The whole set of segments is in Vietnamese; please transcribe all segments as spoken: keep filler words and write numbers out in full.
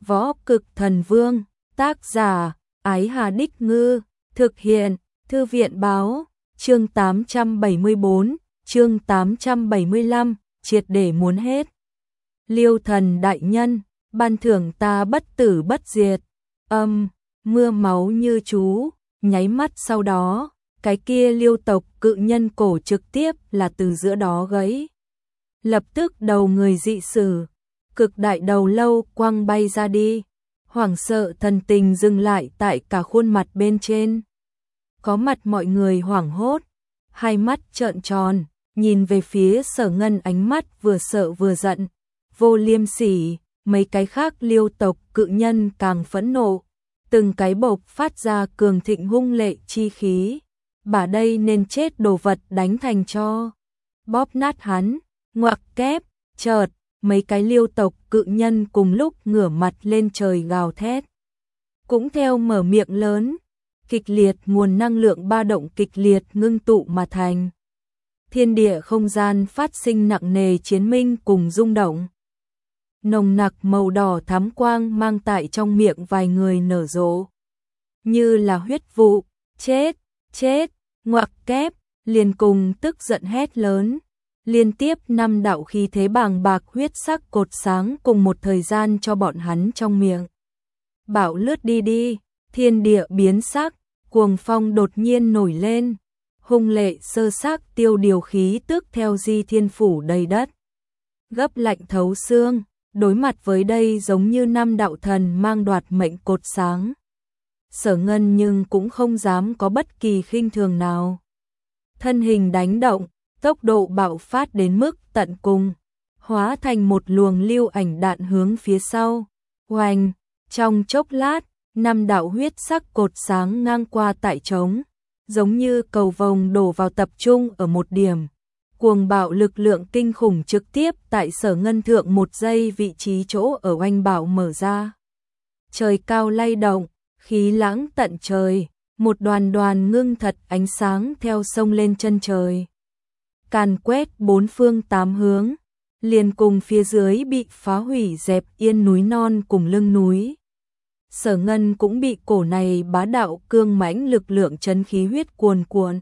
Võ Cực Thần Vương, tác giả, Ái Hà Đích Ngư, thực hiện, Thư viện Báo, chương tám trăm bảy mươi tư, chương tám trăm bảy mươi lăm, triệt để muốn hết. Liêu Thần đại nhân, ban thưởng ta bất tử bất diệt. Âm, mưa máu như chú, nháy mắt sau đó, cái kia Liêu tộc cự nhân cổ trực tiếp là từ giữa đó gãy. Lập tức đầu người dị sử, cực đại đầu lâu quăng bay ra đi, hoảng sợ thần tình dừng lại tại cả khuôn mặt bên trên. Có mặt mọi người hoảng hốt, hai mắt trợn tròn, nhìn về phía Sở Ngân, ánh mắt vừa sợ vừa giận, vô liêm sỉ. Mấy cái khác Liêu tộc cự nhân càng phẫn nộ, từng cái bộc phát ra cường thịnh hung lệ chi khí, bả đây nên chết đồ vật đánh thành cho, bóp nát hắn. Ngoặc kép, chợt, mấy cái Liêu tộc cự nhân cùng lúc ngửa mặt lên trời gào thét, cũng theo mở miệng lớn, kịch liệt nguồn năng lượng ba động kịch liệt ngưng tụ mà thành. Thiên địa không gian phát sinh nặng nề chiến minh cùng rung động. Nồng nặc màu đỏ thắm quang mang tại trong miệng vài người nở rộ, như là huyết vụ. Chết, chết, ngoặc kép, liền cùng tức giận hét lớn. Liên tiếp năm đạo khí thế bàng bạc huyết sắc cột sáng cùng một thời gian cho bọn hắn trong miệng bạo lướt đi đi, thiên địa biến sắc, cuồng phong đột nhiên nổi lên, hung lệ sơ sắc tiêu điều khí tức theo di thiên phủ đầy đất, gấp lạnh thấu xương. Đối mặt với đây giống như năm đạo thần mang đoạt mệnh cột sáng, Sở Ngân nhưng cũng không dám có bất kỳ khinh thường nào. Thân hình đánh động, tốc độ bạo phát đến mức tận cùng, hóa thành một luồng lưu ảnh đạn hướng phía sau. Oanh, trong chốc lát, năm đạo huyết sắc cột sáng ngang qua tại trống, giống như cầu vồng đổ vào tập trung ở một điểm. Cuồng bạo lực lượng kinh khủng trực tiếp tại Sở Ngân thượng một giây vị trí chỗ ở oanh bạo mở ra. Trời cao lay động, khí lãng tận trời, một đoàn đoàn ngưng thật ánh sáng theo sông lên chân trời, càn quét bốn phương tám hướng, liền cùng phía dưới bị phá hủy dẹp yên núi non cùng lưng núi. Sở Ngân cũng bị cổ này bá đạo cương mãnh lực lượng chấn khí huyết cuồn cuộn,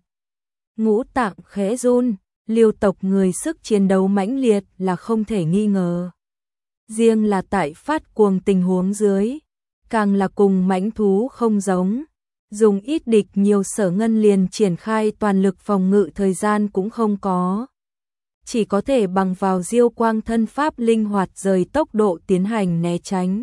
ngũ tạng khẽ run. Liêu tộc người sức chiến đấu mãnh liệt là không thể nghi ngờ. Riêng là tại phát cuồng tình huống dưới, càng là cùng mãnh thú không giống. Dùng ít địch nhiều, Sở Ngân liền triển khai toàn lực phòng ngự thời gian cũng không có. Chỉ có thể bằng vào diêu quang thân pháp linh hoạt rời tốc độ tiến hành né tránh.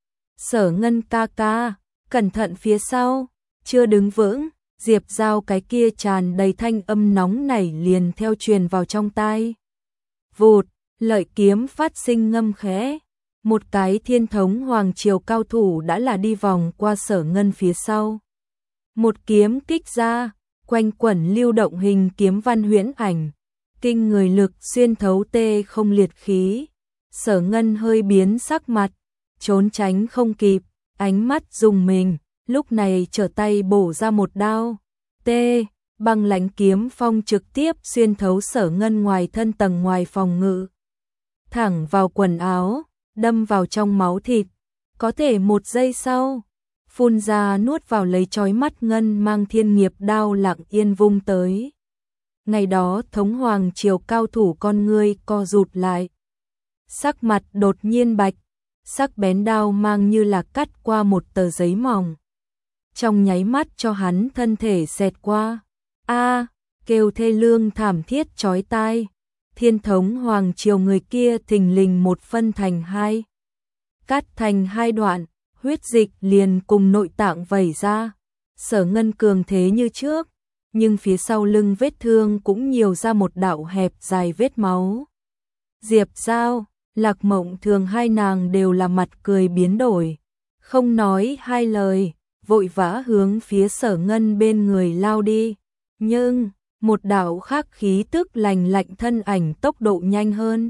Sở Ngân ca ca, cẩn thận phía sau, chưa đứng vững. Diệp Giao cái kia tràn đầy thanh âm nóng nảy liền theo truyền vào trong tai. Vụt, lợi kiếm phát sinh ngâm khẽ. Một cái thiên thống hoàng triều cao thủ đã là đi vòng qua Sở Ngân phía sau. Một kiếm kích ra, quanh quẩn lưu động hình kiếm văn huyễn ảnh. Kinh người lực xuyên thấu tê không liệt khí. Sở Ngân hơi biến sắc mặt, trốn tránh không kịp, ánh mắt rùng mình. Lúc này trở tay bổ ra một đao, tê, băng lãnh kiếm phong trực tiếp xuyên thấu Sở Ngân ngoài thân tầng ngoài phòng ngự, thẳng vào quần áo, đâm vào trong máu thịt. Có thể một giây sau, phun ra nuốt vào lấy chói mắt ngân mang thiên nghiệp đao lặng yên vung tới. Ngày đó thống hoàng triều cao thủ con ngươi co rụt lại, sắc mặt đột nhiên bạch, sắc bén đao mang như là cắt qua một tờ giấy mỏng, trong nháy mắt cho hắn thân thể xẹt qua. A, kêu thê lương thảm thiết chói tai. Thiên thống hoàng triều người kia thình lình một phân thành hai, cắt thành hai đoạn, huyết dịch liền cùng nội tạng vẩy ra. Sở Ngân cường thế như trước, nhưng phía sau lưng vết thương cũng nhiều ra một đạo hẹp dài vết máu. Diệp Giao, Lạc Mộng Thường hai nàng đều là mặt cười biến đổi, không nói hai lời, vội vã hướng phía Sở Ngân bên người lao đi. Nhưng, một đạo khác khí tức lành lạnh thân ảnh tốc độ nhanh hơn.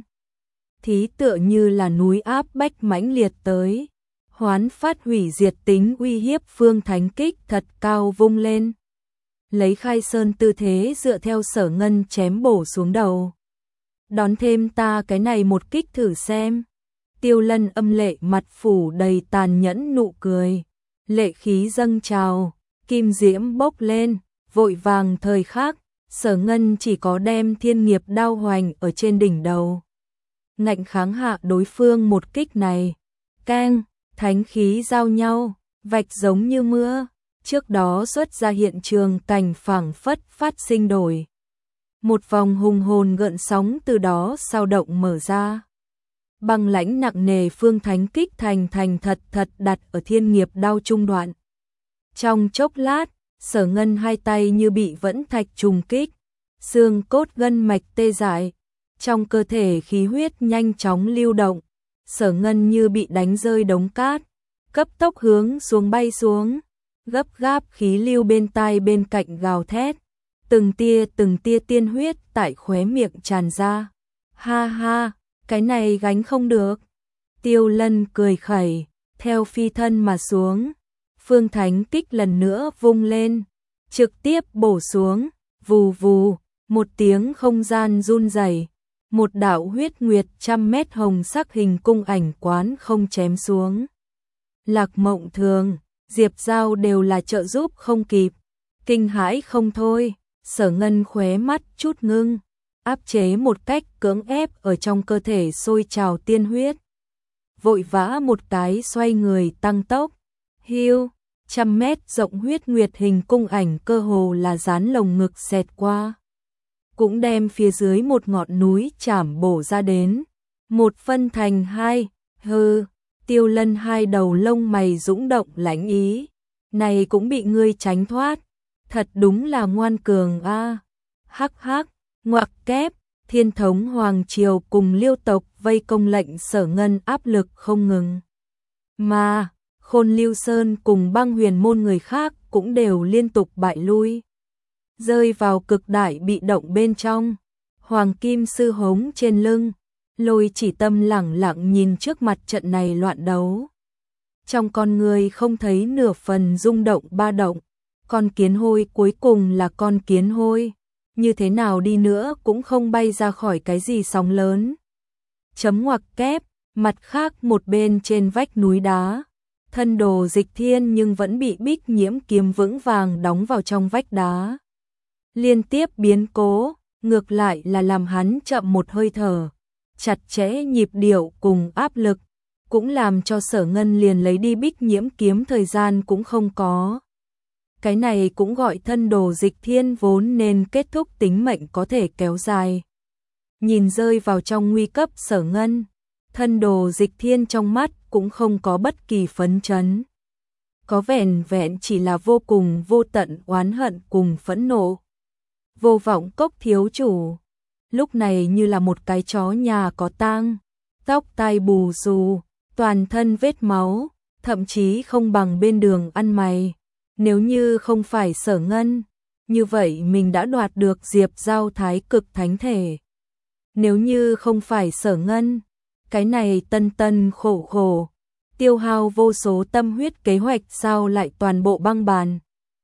Thí tựa như là núi áp bách mãnh liệt tới, hoán phát hủy diệt tính uy hiếp phương thánh kích thật cao vung lên. Lấy khai sơn tư thế dựa theo Sở Ngân chém bổ xuống đầu. Đón thêm ta cái này một kích thử xem. Tiêu Lân âm lệ mặt phủ đầy tàn nhẫn nụ cười, lệ khí dâng trào, kim diễm bốc lên, vội vàng thời khắc, Sở Ngân chỉ có đem thiên nghiệp đao hoành ở trên đỉnh đầu. Ngạnh kháng hạ đối phương một kích này, keng, thánh khí giao nhau, vạch giống như mưa, trước đó xuất ra hiện trường cảnh phảng phất phát sinh đổi. Một vòng hùng hồn gợn sóng từ đó sao động mở ra. Băng lãnh nặng nề phương thánh kích thành thành thật thật đặt ở thiên nghiệp đao trung đoạn. Trong chốc lát, Sở Ngân hai tay như bị vẫn thạch trùng kích, xương cốt gân mạch tê dại, trong cơ thể khí huyết nhanh chóng lưu động, Sở Ngân như bị đánh rơi đống cát, cấp tốc hướng xuống bay xuống, gấp gáp khí lưu bên tai bên cạnh gào thét, từng tia từng tia tiên huyết tại khóe miệng tràn ra. Ha ha, cái này gánh không được. Tiêu Lân cười khẩy, theo phi thân mà xuống, phương thánh kích lần nữa vung lên, trực tiếp bổ xuống, vù vù, một tiếng không gian run rẩy, một đạo huyết nguyệt trăm mét hồng sắc hình cung ảnh quán không chém xuống. Lạc Mộng Thường, Diệp Giao đều là trợ giúp không kịp, kinh hãi không thôi. Sở Ngân khóe mắt chút ngưng, áp chế một cách cưỡng ép ở trong cơ thể sôi trào tiên huyết. Vội vã một cái xoay người tăng tốc, hiu, trăm mét rộng huyết nguyệt hình cung ảnh cơ hồ là dán lồng ngực xẹt qua. Cũng đem phía dưới một ngọn núi chảm bổ ra đến, một phân thành hai, hừ, Tiêu Lân hai đầu lông mày dũng động lãnh ý, này cũng bị ngươi tránh thoát. Thật đúng là ngoan cường a. À. Hắc hắc, ngoặc kép, Thiên thống Hoàng Triều cùng Liêu tộc vây công lệnh Sở Ngân áp lực không ngừng. Mà, Khôn Lưu Sơn cùng Băng Huyền môn người khác cũng đều liên tục bại lui. Rơi vào cực đại bị động bên trong, Hoàng Kim Sư hống trên lưng, Lôi Chỉ Tâm lẳng lặng nhìn trước mặt trận này loạn đấu. Trong con người không thấy nửa phần rung động ba động. Con kiến hôi cuối cùng là con kiến hôi, như thế nào đi nữa cũng không bay ra khỏi cái gì sóng lớn. Chấm ngoặc kép, mặt khác một bên trên vách núi đá, thân đồ Dịch Thiên nhưng vẫn bị Bích Nhiễm kiếm vững vàng đóng vào trong vách đá. Liên tiếp biến cố, ngược lại là làm hắn chậm một hơi thở, chặt chẽ nhịp điệu cùng áp lực, cũng làm cho Sở Ngân liền lấy đi Bích Nhiễm kiếm thời gian cũng không có. Cái này cũng gọi thân đồ Dịch Thiên vốn nên kết thúc tính mệnh có thể kéo dài. Nhìn rơi vào trong nguy cấp Sở Ngân, thân đồ Dịch Thiên trong mắt cũng không có bất kỳ phấn chấn. Có vẻn vẹn chỉ là vô cùng vô tận oán hận cùng phẫn nộ. Vô Vọng Cốc thiếu chủ, lúc này như là một cái chó nhà có tang, tóc tai bù xù, toàn thân vết máu, thậm chí không bằng bên đường ăn mày. Nếu như không phải Sở Ngân, như vậy mình đã đoạt được Diệp Giao thái cực thánh thể. Nếu như không phải Sở Ngân, cái này tân tân khổ khổ, tiêu hao vô số tâm huyết kế hoạch sao lại toàn bộ băng bàn.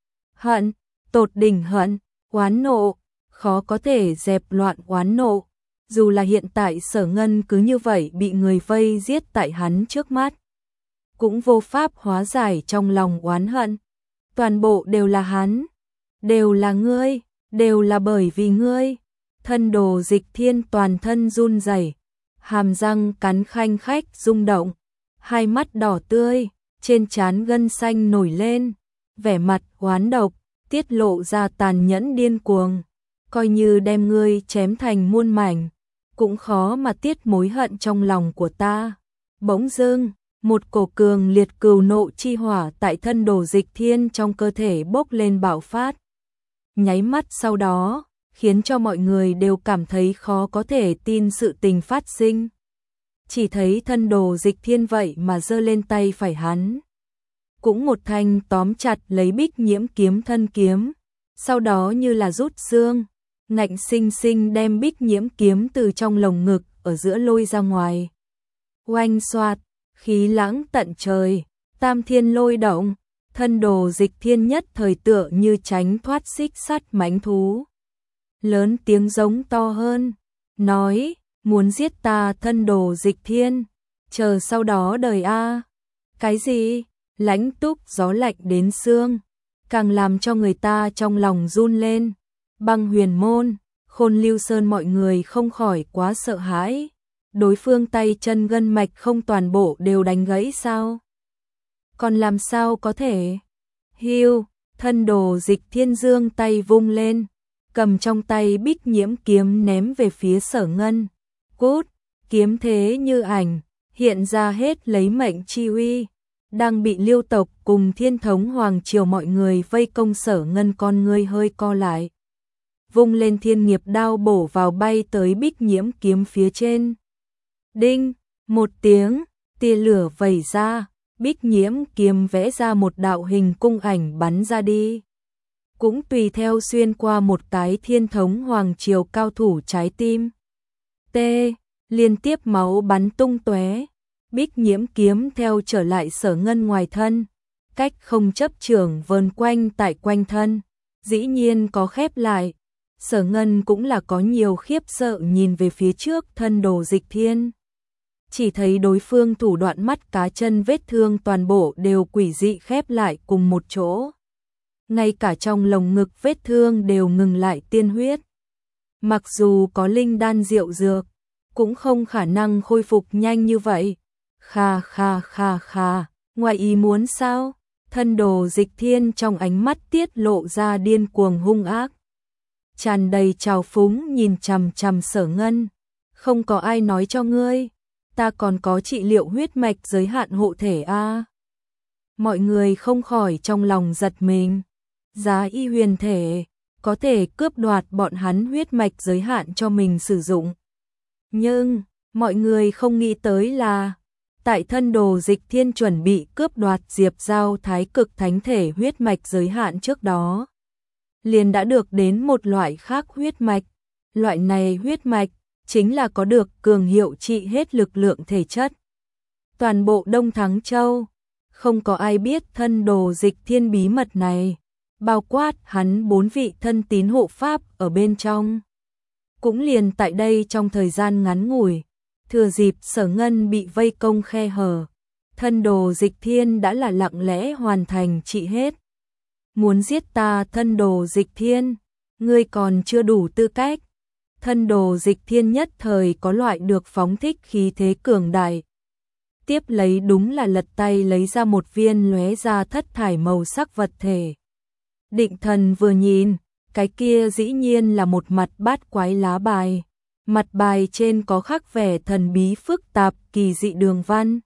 Hận, tột đỉnh hận, oán nộ, khó có thể dẹp loạn oán nộ. Dù là hiện tại Sở Ngân cứ như vậy bị người vây giết tại hắn trước mắt, cũng vô pháp hóa giải trong lòng oán hận. Toàn bộ đều là hắn, đều là ngươi, đều là bởi vì ngươi. Thân đồ Dịch Thiên toàn thân run rẩy, hàm răng cắn khanh khách rung động, hai mắt đỏ tươi, trên trán gân xanh nổi lên, vẻ mặt oán độc, tiết lộ ra tàn nhẫn điên cuồng, coi như đem ngươi chém thành muôn mảnh, cũng khó mà tiết mối hận trong lòng của ta. Bỗng dưng, một cổ cường liệt cừu nộ chi hỏa tại thân đồ Dịch Thiên trong cơ thể bốc lên bạo phát. Nháy mắt sau đó, khiến cho mọi người đều cảm thấy khó có thể tin sự tình phát sinh. Chỉ thấy thân đồ Dịch Thiên vậy mà giơ lên tay phải hắn, cũng một thanh tóm chặt lấy Bích Nhiễm kiếm thân kiếm, sau đó như là rút xương, ngạnh sinh sinh đem Bích Nhiễm kiếm từ trong lồng ngực ở giữa lôi ra ngoài. Oanh xoạt, khí lãng tận trời, tam thiên lôi động, thân đồ Dịch Thiên nhất thời tựa như tránh thoát xích sắt mãnh thú. Lớn tiếng giống to hơn, nói, muốn giết ta thân đồ Dịch Thiên, chờ sau đó đời a. Cái gì? Lãnh túc gió lạnh đến xương, càng làm cho người ta trong lòng run lên. Băng huyền môn, Khôn Lưu Sơn mọi người không khỏi quá sợ hãi. Đối phương tay chân gân mạch không toàn bộ đều đánh gãy sao? Còn làm sao có thể? Hưu, thân đồ Dịch Thiên Dương tay vung lên, cầm trong tay Bích Nhiễm kiếm ném về phía Sở Ngân. Cút, kiếm thế như ảnh, hiện ra hết lấy mệnh chi uy. Đang bị Liêu tộc cùng Thiên thống hoàng triều mọi người vây công, Sở Ngân con ngươi hơi co lại. Vung lên thiên nghiệp đao bổ vào bay tới Bích Nhiễm kiếm phía trên. Đinh, một tiếng, tia lửa vẩy ra, Bích Nhiễm kiếm vẽ ra một đạo hình cung ảnh bắn ra đi. Cũng tùy theo xuyên qua một cái Thiên thống hoàng triều cao thủ trái tim. T, liên tiếp máu bắn tung tóe. Bích Nhiễm kiếm theo trở lại Sở Ngân ngoài thân, cách không chấp trường vờn quanh tại quanh thân, dĩ nhiên có khép lại. Sở Ngân cũng là có nhiều khiếp sợ nhìn về phía trước thân đồ Dịch Thiên. Chỉ thấy đối phương thủ đoạn mắt cá chân vết thương toàn bộ đều quỷ dị khép lại cùng một chỗ. Ngay cả trong lồng ngực vết thương đều ngừng lại tiên huyết. Mặc dù có linh đan diệu dược, cũng không khả năng khôi phục nhanh như vậy. Kha kha kha kha, ngoài ý muốn sao? Thân đồ Dịch Thiên trong ánh mắt tiết lộ ra điên cuồng hung ác. Tràn đầy trào phúng nhìn chằm chằm Sở Ngân. Không có ai nói cho ngươi, ta còn có trị liệu huyết mạch giới hạn hộ thể a. À? Mọi người không khỏi trong lòng giật mình. Giá y huyền thể, có thể cướp đoạt bọn hắn huyết mạch giới hạn cho mình sử dụng. Nhưng, mọi người không nghĩ tới là, tại thân đồ Dịch Thiên chuẩn bị cướp đoạt Diệp Giao thái cực thánh thể huyết mạch giới hạn trước đó, liền đã được đến một loại khác huyết mạch. Loại này huyết mạch chính là có được cường hiệu trị hết lực lượng thể chất. Toàn bộ Đông Thắng Châu, không có ai biết thân đồ Dịch Thiên bí mật này, bao quát hắn bốn vị thân tín hộ pháp ở bên trong. Cũng liền tại đây trong thời gian ngắn ngủi, thừa dịp Sở Ngân bị vây công khe hở, thân đồ Dịch Thiên đã là lặng lẽ hoàn thành trị hết. Muốn giết ta thân đồ Dịch Thiên, ngươi còn chưa đủ tư cách. Thân đồ Dịch Thiên nhất thời có loại được phóng thích khí thế cường đại. Tiếp lấy đúng là lật tay lấy ra một viên lóe ra thất thải màu sắc vật thể. Định thần vừa nhìn, cái kia dĩ nhiên là một mặt bát quái lá bài. Mặt bài trên có khắc vẻ thần bí phức tạp kỳ dị đường văn.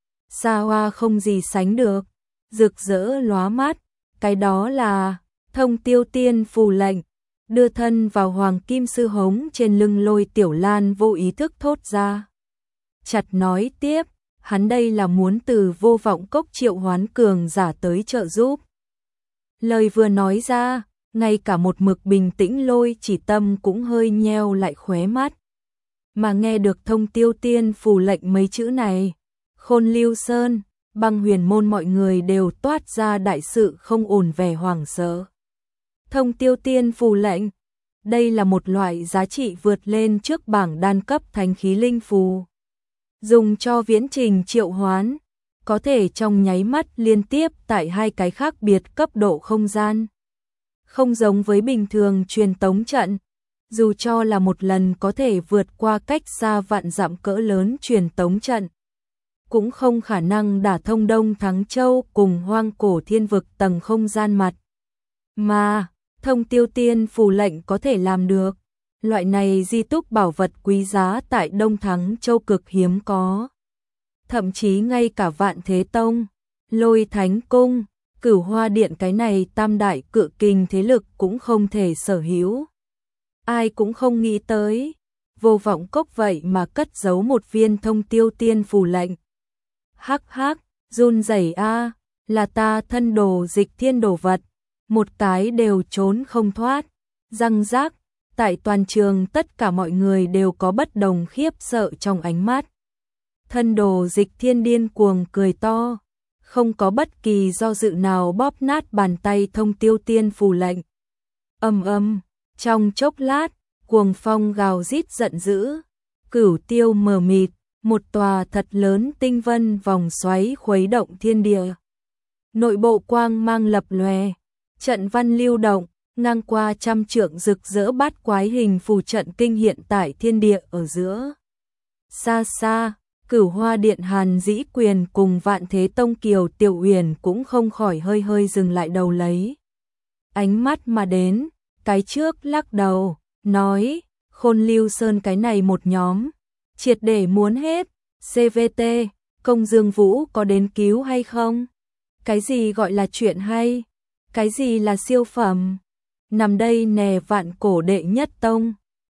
Xa hoa không gì sánh được, rực rỡ lóa mắt. Cái đó là Thông Tiêu Tiên phù lệnh. Đưa thân vào hoàng kim sư hống trên lưng Lôi Tiểu Lan vô ý thức thốt ra. Chặt nói tiếp, hắn đây là muốn từ Vô Vọng Cốc triệu hoán cường giả tới trợ giúp. Lời vừa nói ra, ngay cả một mực bình tĩnh Lôi Chỉ Tâm cũng hơi nheo lại khóe mắt. Mà nghe được Thông Tiêu Tiên phù lệnh mấy chữ này, Khôn Lưu Sơn, Băng huyền môn mọi người đều toát ra đại sự không ổn vẻ hoảng sợ. Thông Tiêu Tiên phù lệnh, đây là một loại giá trị vượt lên trước bảng đan cấp thánh khí linh phù. Dùng cho viễn trình triệu hoán, có thể trong nháy mắt liên tiếp tại hai cái khác biệt cấp độ không gian. Không giống với bình thường truyền tống trận, dù cho là một lần có thể vượt qua cách xa vạn dặm cỡ lớn truyền tống trận, cũng không khả năng đả thông Đông Thắng Châu cùng hoang cổ thiên vực tầng không gian mặt. Mà, Thông Tiêu Tiên phù lệnh có thể làm được. Loại này di túc bảo vật quý giá tại Đông Thắng Châu cực hiếm có. Thậm chí ngay cả Vạn Thế Tông, Lôi Thánh Cung, Cửu Hoa Điện cái này tam đại cự kình thế lực cũng không thể sở hữu. Ai cũng không nghĩ tới, Vô Vọng Cốc vậy mà cất giấu một viên Thông Tiêu Tiên phù lệnh. Hắc hắc, run rẩy a, là ta thân đồ Dịch Thiên đồ vật, một cái đều trốn không thoát. Răng rác, tại toàn trường tất cả mọi người đều có bất đồng khiếp sợ trong ánh mắt. Thân đồ Dịch Thiên điên cuồng cười to, không có bất kỳ do dự nào bóp nát bàn tay Thông Tiêu Tiên phù lệnh. Ầm ầm, trong chốc lát, cuồng phong gào rít giận dữ, cửu tiêu mờ mịt, một tòa thật lớn tinh vân vòng xoáy khuấy động thiên địa. Nội bộ quang mang lập lòe, trận văn lưu động, ngang qua trăm trượng rực rỡ bát quái hình phù trận kinh hiện tại thiên địa ở giữa. Xa xa, Cửu Hoa Điện Hàn Dĩ Quyền cùng Vạn Thế Tông Kiều Tiểu Uyển cũng không khỏi hơi hơi dừng lại đầu lấy ánh mắt mà đến, cái trước lắc đầu, nói, Khôn Lưu Sơn cái này một nhóm, triệt để muốn hết, xê vê tê, Công Dương Vũ có đến cứu hay không? Cái gì gọi là chuyện hay? Cái gì là siêu phẩm? Nằm đây nè vạn cổ đệ nhất tông.